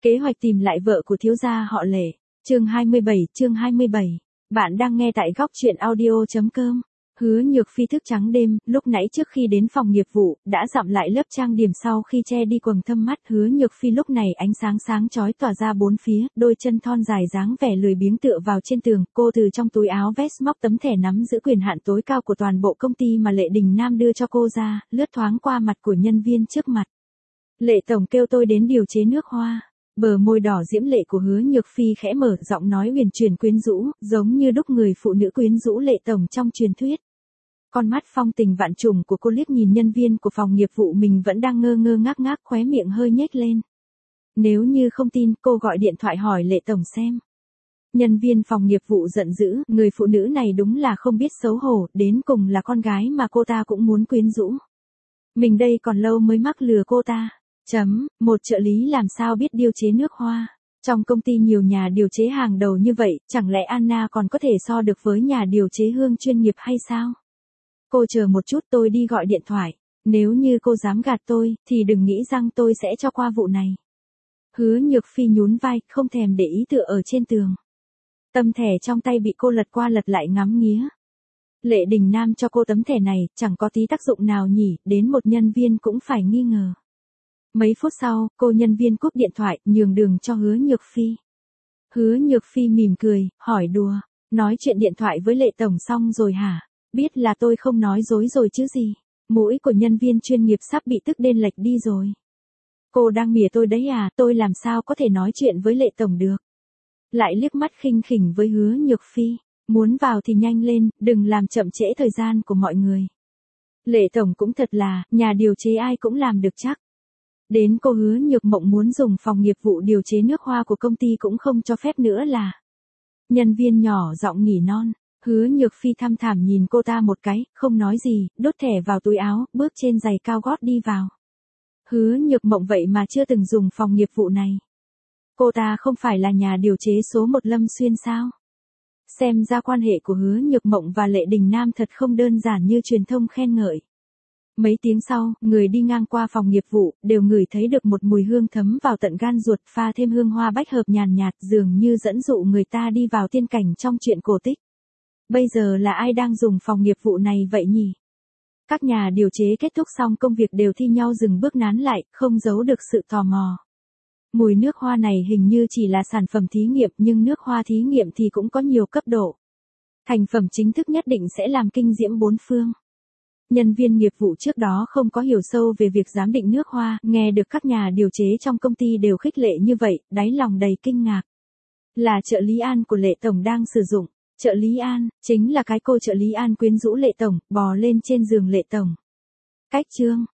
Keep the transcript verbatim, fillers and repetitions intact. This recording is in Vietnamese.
Kế hoạch tìm lại vợ của thiếu gia họ Lệ. Chương hai mươi bảy, chương hai mươi bảy. Bạn đang nghe tại góc truyện audio chấm com. Hứa Nhược Phi thức trắng đêm, lúc nãy trước khi đến phòng nghiệp vụ, đã dặm lại lớp trang điểm sau khi che đi quầng thâm mắt. Hứa Nhược Phi lúc này ánh sáng sáng chói tỏa ra bốn phía, đôi chân thon dài dáng vẻ lười biếng tựa vào trên tường. Cô từ trong túi áo vest móc tấm thẻ nắm giữ quyền hạn tối cao của toàn bộ công ty mà Lệ Đình Nam đưa cho cô ra, lướt thoáng qua mặt của nhân viên trước mặt. Lệ tổng kêu tôi đến điều chế nước hoa. Bờ môi đỏ diễm lệ của Hứa Nhược Phi khẽ mở, giọng nói huyền chuyển quyến rũ, giống như đúc người phụ nữ quyến rũ Lệ tổng trong truyền thuyết. Con mắt phong tình vạn trùng của cô liếc nhìn nhân viên của phòng nghiệp vụ mình vẫn đang ngơ ngơ ngác ngác, khóe miệng hơi nhếch lên. Nếu như không tin, cô gọi điện thoại hỏi Lệ tổng xem. Nhân viên phòng nghiệp vụ giận dữ, người phụ nữ này đúng là không biết xấu hổ, đến cùng là con gái mà cô ta cũng muốn quyến rũ. Mình đây còn lâu mới mắc lừa cô ta. Chấm, một trợ lý làm sao biết điều chế nước hoa. Trong công ty nhiều nhà điều chế hàng đầu như vậy, chẳng lẽ Anna còn có thể so được với nhà điều chế hương chuyên nghiệp hay sao? Cô chờ một chút, tôi đi gọi điện thoại. Nếu như cô dám gạt tôi, thì đừng nghĩ rằng tôi sẽ cho qua vụ này. Hứa Nhược Phi nhún vai, không thèm để ý tựa ở trên tường. Tấm thẻ trong tay bị cô lật qua lật lại ngắm nghía. Lệ Đình Nam cho cô tấm thẻ này, chẳng có tí tác dụng nào nhỉ, đến một nhân viên cũng phải nghi ngờ. Mấy phút sau, cô nhân viên cúp điện thoại, nhường đường cho Hứa Nhược Phi. Hứa Nhược Phi mỉm cười, hỏi đùa, nói chuyện điện thoại với Lệ tổng xong rồi hả? Biết là tôi không nói dối rồi chứ gì. Mũi của nhân viên chuyên nghiệp sắp bị tức đên lệch đi rồi. Cô đang mỉa tôi đấy à, tôi làm sao có thể nói chuyện với Lệ tổng được. Lại liếc mắt khinh khỉnh với Hứa Nhược Phi, muốn vào thì nhanh lên, đừng làm chậm trễ thời gian của mọi người. Lệ tổng cũng thật là, nhà điều chế ai cũng làm được chắc. Đến cô Hứa Nhược Mộng muốn dùng phòng nghiệp vụ điều chế nước hoa của công ty cũng không cho phép nữa là. Nhân viên nhỏ giọng nỉ non. Hứa Nhược Phi thăm thảm nhìn cô ta một cái, không nói gì, đốt thẻ vào túi áo, bước trên giày cao gót đi vào. Hứa Nhược Mộng vậy mà chưa từng dùng phòng nghiệp vụ này. Cô ta không phải là nhà điều chế số một Lâm Xuyên sao? Xem ra quan hệ của Hứa Nhược Mộng và Lệ Đình Nam thật không đơn giản như truyền thông khen ngợi. Mấy tiếng sau, người đi ngang qua phòng nghiệp vụ, đều ngửi thấy được một mùi hương thấm vào tận gan ruột, pha thêm hương hoa bách hợp nhàn nhạt, dường như dẫn dụ người ta đi vào tiên cảnh trong truyện cổ tích. Bây giờ là ai đang dùng phòng nghiệp vụ này vậy nhỉ? Các nhà điều chế kết thúc xong công việc đều thi nhau dừng bước nán lại, không giấu được sự tò mò. Mùi nước hoa này hình như chỉ là sản phẩm thí nghiệm, nhưng nước hoa thí nghiệm thì cũng có nhiều cấp độ. Thành phẩm chính thức nhất định sẽ làm kinh diễm bốn phương. Nhân viên nghiệp vụ trước đó không có hiểu sâu về việc giám định nước hoa, nghe được các nhà điều chế trong công ty đều khích lệ như vậy, đáy lòng đầy kinh ngạc. Là trợ lý An của Lệ tổng đang sử dụng. Trợ lý An, chính là cái cô trợ lý An quyến rũ Lệ tổng, bò lên trên giường Lệ tổng. Cách chương,